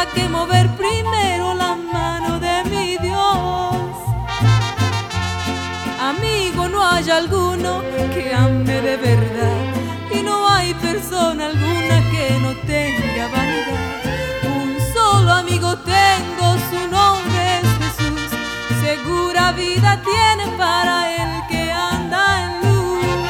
tendrá que mover primero la mano de mi Dios. Amigo, no hay alguno que ame de verdad, y no hay persona alguna que no tenga vanidad. Un solo amigo tengo, su nombre es Jesús. Segura vida tiene para el que anda en luz.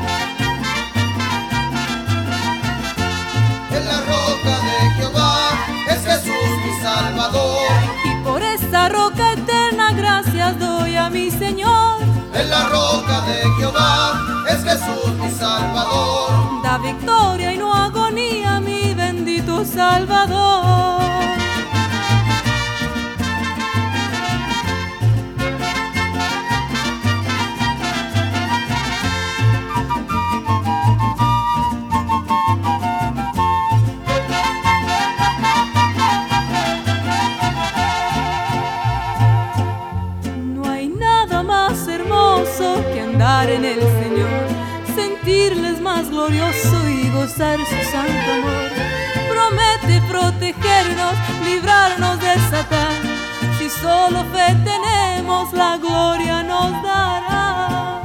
En la roca de Jehová es Jesús mi Salvador. Y por esa roca eterna gracias doy a mi Señor. En la roca de Jehová es Jesús mi Salvador. Da victoria y no agonía mi bendito Salvador. Que andar en el Señor, sentirles más glorioso y gozar su santo amor. Promete protegernos, librarnos de Satán. Si solo fe tenemos, la gloria nos dará.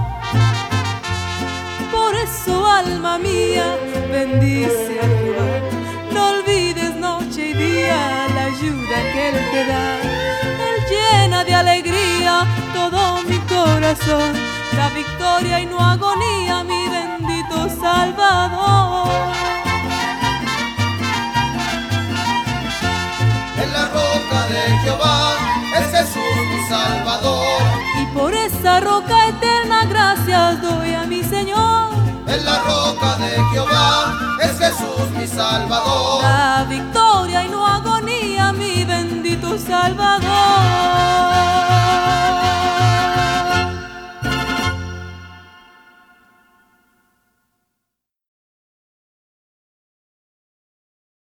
Por eso, alma mía, bendice a Jehová. No olvides noche y día la ayuda que Él te da. Él llena de alegría todo mi corazón. Da victoria y no agonía mi bendito Salvador. En la roca de Jehová es Jesús mi Salvador. Y por esa roca eterna gracias doy a mi Señor. En la roca de Jehová es Jesús mi Salvador. Da victoria y no agonía mi bendito Salvador.